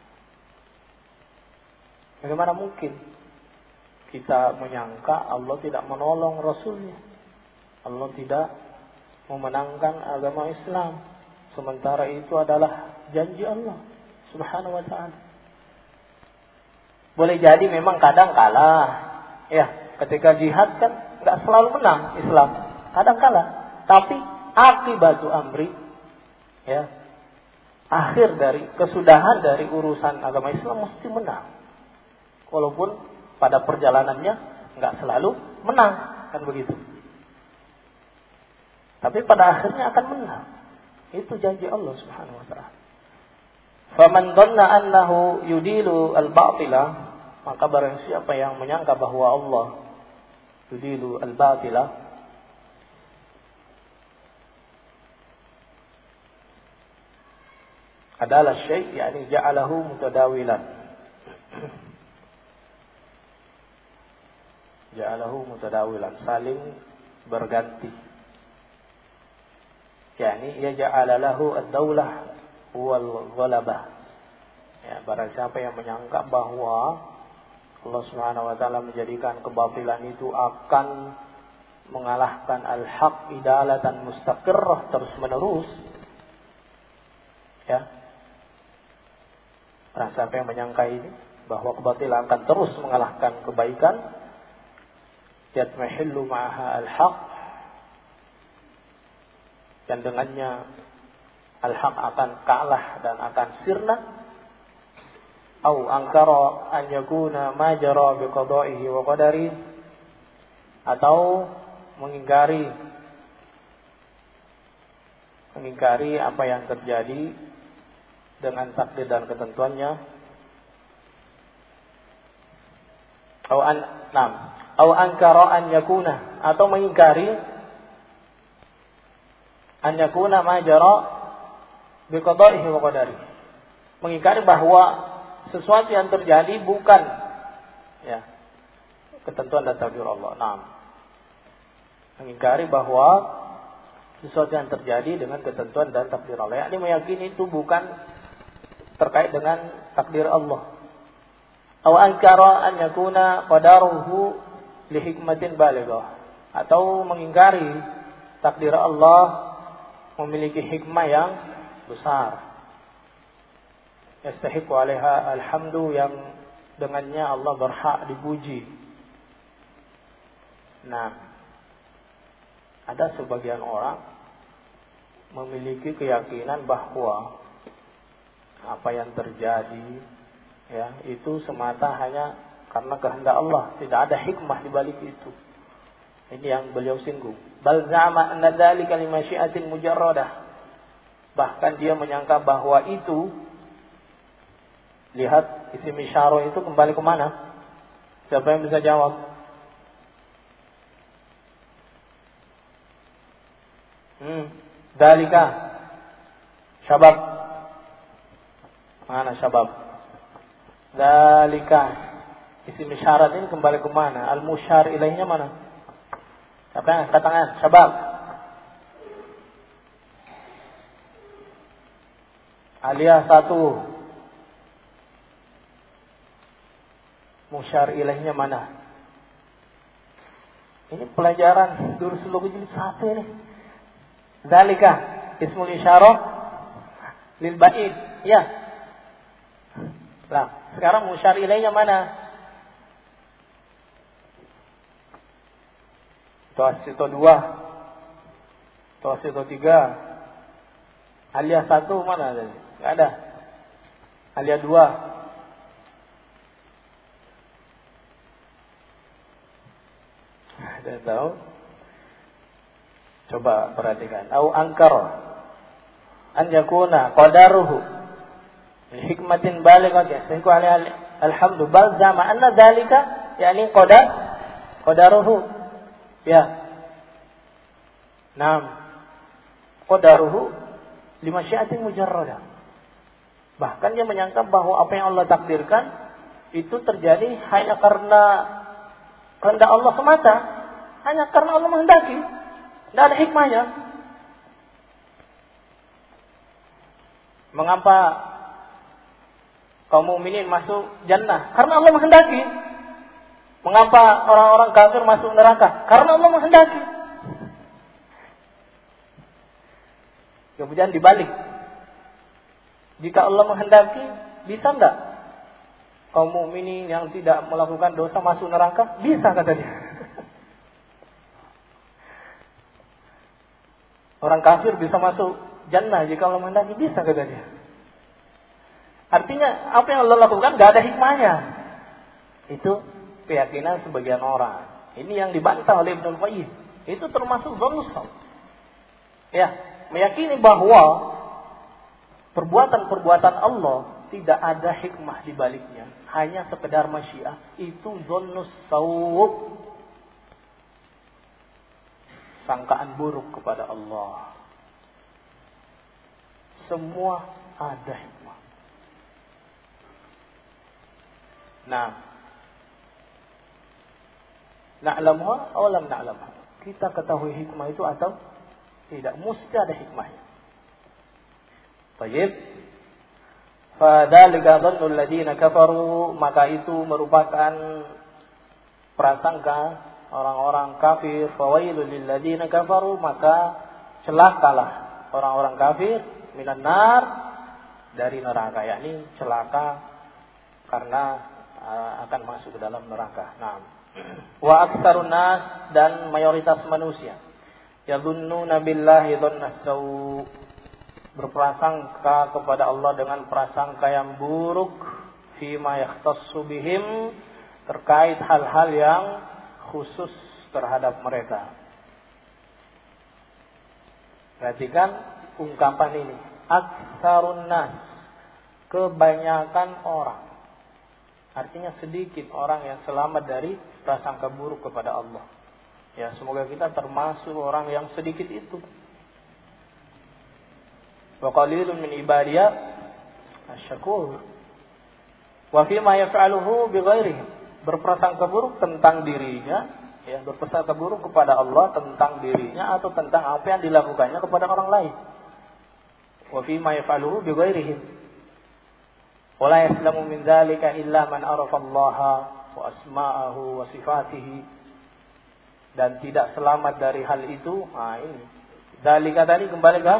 S1: Bagaimana mungkin kita menyangka Allah tidak menolong Rasulnya, Allah tidak memenangkan agama Islam, sementara itu adalah janji Allah Subhanahu wa ta'ala. Boleh jadi memang kadang kalah, ya, ketika jihad kan nggak selalu menang Islam, kadang kalah, tapi akibatu amri, ya, akhir dari kesudahan dari urusan agama Islam mesti menang, walaupun pada perjalanannya nggak selalu menang, kan begitu. Tapi pada akhirnya akan menang. Itu janji Allah Subhanahu wa ta'ala. Faman dhanna annahu yudilu al-batila, maka barang siapa yang menyangka bahwa Allah yudilu al-batila, adalah syai', yakni ja'alahu mutadawilan. Ja'alahu mutadawilan, saling berganti. Yani yaj'ala lahu ad-daulah wal ghalabah. Ya, barang siapa yang menyangka bahwa Allah Subhanahu wa taala menjadikan kebatilan itu akan mengalahkan al-haq idalatan mustaqirrah, terus-menerus. Ya. Barang siapa yang menyangka ini, bahwa kebatilan akan terus mengalahkan kebaikan, yatmahillu ma'aha al-haq, dan dengannya al-haq akan kalah dan akan sirna, au angkara an yakuna ma jara bi qada'ihi wa qadari, atau mengingkari apa yang terjadi dengan takdir dan ketentuannya, au ankara an yakuna, atau mengingkari an yakuna ma jara bi qada'ihi wa qadarihi. Mengingkari bahwa sesuatu yang terjadi bukan ya ketentuan dan takdir Allah. Naam. Mengingkari bahwa sesuatu yang terjadi dengan ketentuan dan takdir Allah. Yakni meyakini itu bukan terkait dengan takdir Allah. Aw ankara an yakuna qadaruhu li hikmatin balighah. Atau mengingkari takdir Allah memiliki hikmah yang besar. Yastahiqu 'alaiha alhamdu, yang dengannya Allah berhak dipuji. Nah, ada sebagian orang memiliki keyakinan bahwa apa yang terjadi ya itu semata hanya karena kehendak Allah, tidak ada hikmah di balik itu. Ini yang beliau singgung. Bal za'ama anna dzalika li masyiatin mujarradah. Bahkan dia menyangka bahwa itu, lihat isim isyarah itu kembali ke mana? Siapa yang bisa jawab? Dzalika. Syabab. Mana syabab? Dzalika. Isim isyarat ini kembali ke mana? Al-musyar ilaihnya mana? Siapa yang angkat tangan? Syabab. Aliyah 1. Musyar ilaihnya mana? Ini pelajaran Durusul Lughat jilid 1 ini. Dzalika ismul isyarah lil ba'id. Ya. Nah, sekarang musyar ilaihnya mana? Tawasito 2, Tawasito 3, Aliyah 1 mana tadi? Enggak ada. Aliyah 2. Ada tahu? Coba perhatikan. Au angkar an yakuna qadaruhu hikmatin balighat yasihku alaihi alhamdu bal zama anna dzalika yani qadaruhu. Ya. Naam. Qadaruhu limasyiatin mujarradah. Bahkan dia menyangka bahwa apa yang Allah takdirkan itu terjadi hanya karena kehendak Allah semata, hanya karena Allah menghendaki. Tidak ada hikmahnya. Mengapa kaum mukminin masuk jannah? Karena Allah menghendaki. Mengapa orang-orang kafir masuk neraka? Karena Allah menghendaki. Kemudian dibalik. Jika Allah menghendaki, bisa enggak kaum mukminin yang tidak melakukan dosa masuk neraka? Bisa, katanya. Orang kafir bisa masuk jannah jika Allah menghendaki, bisa, katanya. Artinya apa yang Allah lakukan enggak ada hikmahnya. Itu keyakinan sebagian orang. Ini yang dibantah oleh Ibnu Qayyim. Itu termasuk dzannus. Ya, meyakini bahwa perbuatan-perbuatan Allah tidak ada hikmah di baliknya, hanya sekedar masyiah. Itu dzannus sawu. Sangkaan buruk kepada Allah. Semua ada hikmah. Nah, na'lamuha aw lam na'lamha. Kita ketahui hikmah itu atau tidak, mesti ada hikmahnya. Baik. Fadzalika dhannul ladzina kafaru, maka itu merupakan prasangka orang-orang kafir. Fawailul lil ladzina kafaru, maka celakalah orang-orang kafir minan nar, dari neraka, yakni celaka karena akan masuk ke dalam neraka. Nah, wa aktsarun nas, dan mayoritas manusia, yadhunnuna billahi dhannas sawu, berprasangka kepada Allah dengan prasangka yang buruk, fima yahtassu bihim, terkait hal-hal yang khusus terhadap mereka. Perhatikan ungkapan ini, aktsarun nas, kebanyakan orang. Artinya sedikit orang yang selamat dari prasangka buruk kepada Allah. Ya, semoga kita termasuk orang yang sedikit itu. Wa qalilun min ibadiya asy-syakur. Wa fi ma yaf'aluhu bighairihi, berprasangka buruk tentang dirinya, ya, berprasangka buruk kepada Allah tentang dirinya atau tentang apa yang dilakukannya kepada orang lain. Wa fi ma yaf'aluhu bighairihi. Wa la yaslamu min dzalika illa man arafa Allah wa asma'ahu wa sifatihi. Dan tidak selamat dari hal itu. Nah, ini. Dzalika tadi kembali ke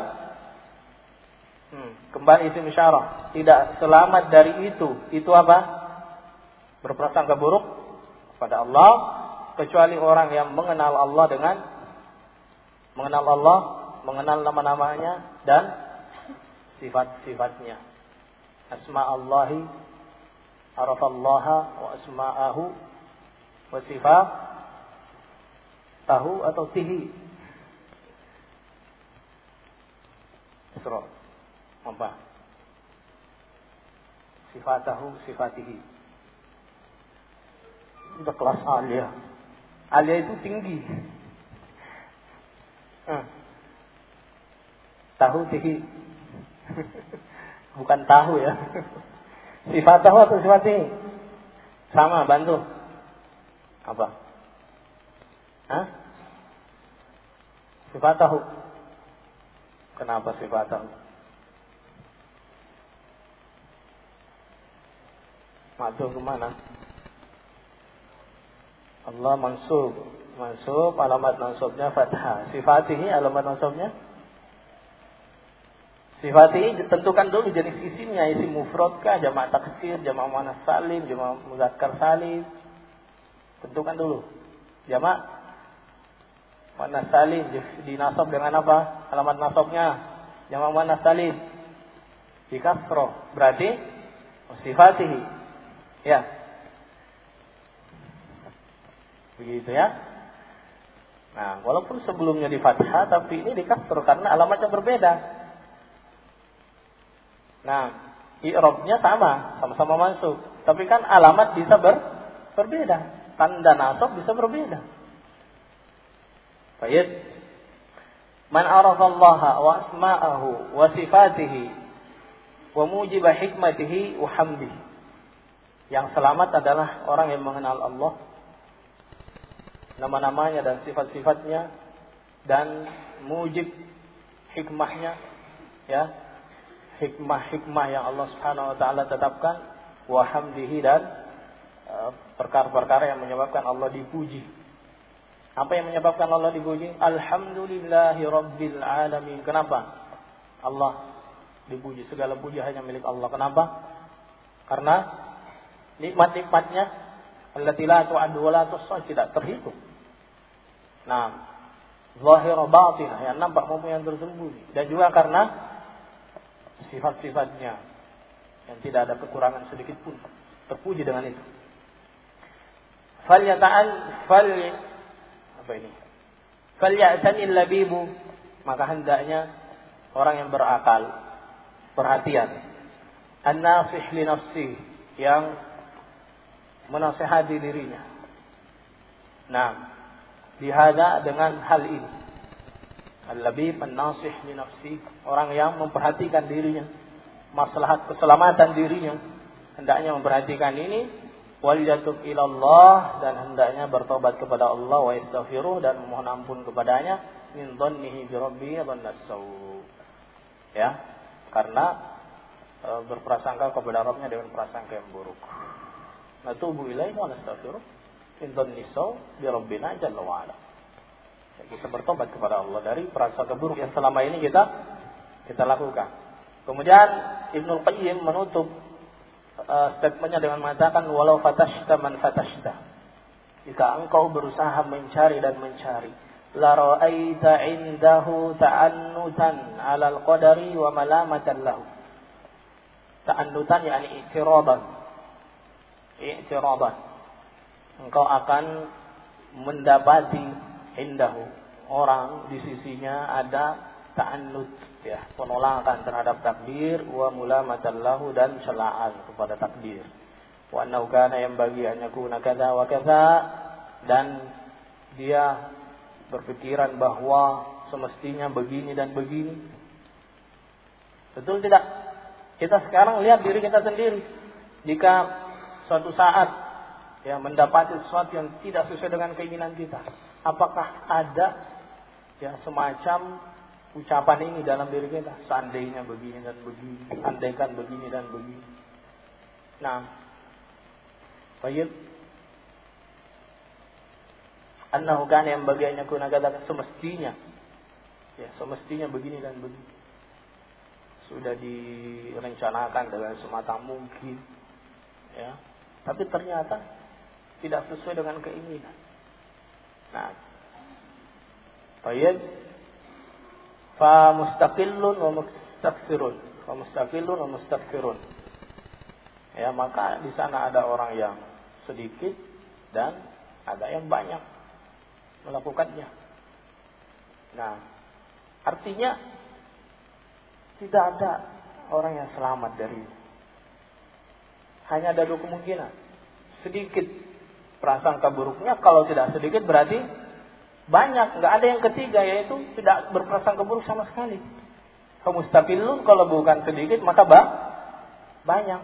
S1: kembali isim isyarah. Tidak selamat dari itu. Itu apa? Berprasangka buruk kepada Allah, kecuali orang yang mengenal Allah dengan mengenal Allah, mengenal nama-namanya dan sifat-sifatnya. Asma'allahi, arafallaha wa asma'ahu wa sifatahu atau tihi. Isra. Apa? Sifatahu, sifatihi. Itu kelas alia. Alia itu tinggi. Tahu tihi. Bukan tahu ya. Sifatahu atau sifatihi? Sama, bantu. Apa? Sifatahu. Kenapa sifatahu? Maksud kemana? Allah mansub. Mansub, alamat mansubnya fathah. Sifatihi, alamat mansubnya? Sifatihi tentukan dulu jenis isimnya. Isim mufrad kah, jamak taksir, jamak muannas salim, jamak muzakkar salim. Tentukan dulu. Jamak muannas salim dinasab dengan apa? Alamat nasabnya jamak muannas salim. Di kasroh. Berarti sifatihi. Ya. Begitu ya. Nah, walaupun sebelumnya di fathah, tapi ini di kasr karena alamatnya berbeda. Nah, i'rabnya sama-sama mansub. Tapi kan alamat bisa berbeda. Tanda nasab bisa berbeda. Baik. Man arafa Allah wa asma'ahu wa sifatihi wa mujiba hikmatihi wa hamdihi. Yang selamat adalah orang yang mengenal Allah, nama-namanya dan sifat-sifatnya, dan mujib hikmahnya, ya, hikmah-hikmah yang Allah Subhanahu wa taala tetapkan, wa hamdihi, dan perkara-perkara yang menyebabkan Allah dipuji. Apa yang menyebabkan Allah dipuji? Alhamdulillahi rabbil alamin. Kenapa? Allah dipuji, segala puji hanya milik Allah. Kenapa? Karena nikmat-nikmatnya allati la tu'addu wa la tuhsa, tidak terhitung. Nah, zahir batinah, yang nampak maupun yang tersembunyi, dan juga karena sifat-sifatnya yang tidak ada kekurangan sedikit pun, terpuji dengan itu. Falya'tanil labibu, maka hendaknya orang yang berakal, perhatian, an-nasih li nafsihi, yang menasihati dirinya. Nah, dihada dengan hal ini. Al-labib an-nasih li nafsi, orang yang memperhatikan dirinya, maslahat keselamatan dirinya, hendaknya memperhatikan ini. Wal yatub ilallah, dan hendaknya bertobat kepada Allah, wa yastaghfiruh, dan memohon ampun kepadanya, min dhannihi bi rabbih dhannas-sawu. Ya, karena berprasangka kepada Rabbnya dengan prasangka yang buruk. Natubu ilaihi wa nastaghfiruh min dhannis-sawu bi rabbina jalla wa ala. Kita bertobat kepada Allah dari prasangka buruk yang selama ini kita lakukan. Kemudian Ibnu Qayyim menutup statementnya dengan mengatakan, walau fatashta man fatashta, jika engkau berusaha mencari dan mencari, la ra'aita indahu ta'annutan 'alal qadari wa malamatan lahu. Ta'annutan yakni i'tiradan. Engkau akan mendapati indahu, orang di sisinya ada ta'annut, ya, penolakan terhadap takdir, wa mulamatan lahu, dan celaan kepada takdir. Wa annahu kana yanbaghi an yakuna kadza wa kadza, dan dia berpikiran bahwa semestinya begini dan begini. Betul tidak? Kita sekarang lihat diri kita sendiri. Jika suatu saat ya mendapati sesuatu yang tidak sesuai dengan keinginan kita, apakah ada ya semacam ucapan ini dalam diri kita? Seandainya begini dan begini, andaikan begini dan begini. Nah, baik. Annahu kana yang bagiannya kuna katakan semestinya. Ya, semestinya begini dan begini. Sudah direncanakan dengan semata mungkin. Ya. Tapi ternyata tidak sesuai dengan keinginan. Nah, baik. Fa mustaqillun wa mustaksirun. Fa mustaqillun wa mustakthirun. Ya, maka di sana ada orang yang sedikit dan ada yang banyak melakukannya. Nah, artinya tidak ada orang yang selamat dari itu. Hanya ada dua kemungkinan. Sedikit prasangka buruknya, kalau tidak sedikit berarti banyak. Nggak ada yang ketiga, yaitu tidak berprasangka buruk sama sekali. Mustaqillun, kalau bukan sedikit maka banyak.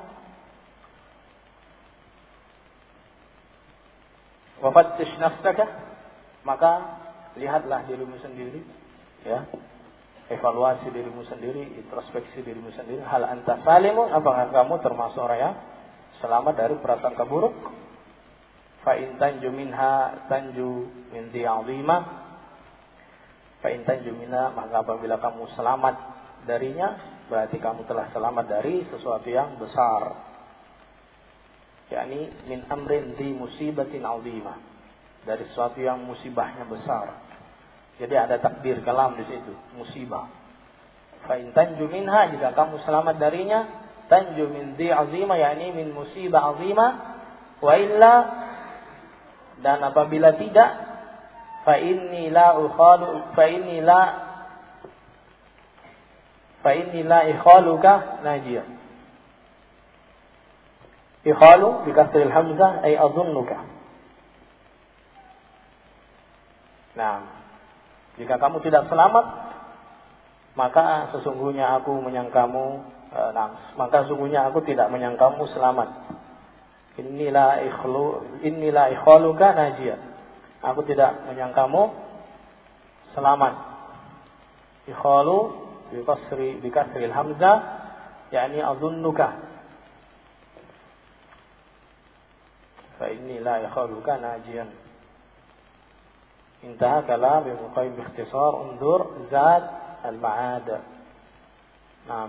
S1: Wa fattish nafsaka, maka lihatlah dirimu sendiri, ya, evaluasi dirimu sendiri, introspeksi dirimu sendiri. Hal anta salimun, apakah kamu termasuk orang yang selamat dari prasangka buruk? Fa in tanju minha tanju min di'azima. Fa in tanju minha, maka apabila kamu selamat darinya, berarti kamu telah selamat dari sesuatu yang besar. yakni min amrin di musibatin 'azimah, dari sesuatu yang musibahnya besar. Jadi ada takdir kalam di situ, musibah. Fa in tanju minha, jika kamu selamat darinya, tanju min di 'azimah, yakni min musibah 'azimah. Wa illa, dan apabila tidak, fa inni la ikhaluka najiyah. Ikhalu bikasril hamzah ay adhunnuka. Nah, jika kamu tidak selamat, maka sesungguhnya aku menyangkamu, maka sesungguhnya aku tidak menyangkamu selamat. Inilah ikhaluka najiyah. Aku tidak menyangkamu selamat. Ikhalu bikasril hamzah, yakni adhunnuka. Fa inni la ikhaluka najiyan. Intaha kalam Ibnu Qayyim biikhtisar, undur Zad al-Ma'ad. Nah,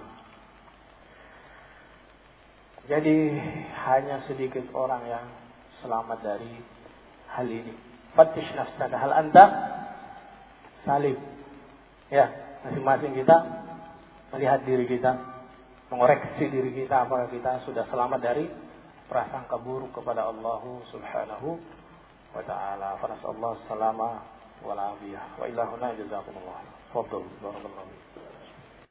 S1: jadi hanya sedikit orang yang selamat dari hal ini. Fattish nafsaka, hal anta salim. Ya, masing-masing kita melihat diri kita, mengoreksi diri kita, apakah kita sudah selamat dari prasangka buruk kepada Allah Subhanahu wa ta'ala. Fa nas'allahu salama wal afiyah. Wa ilahuna jazakumullah. Fadhil barakallahu.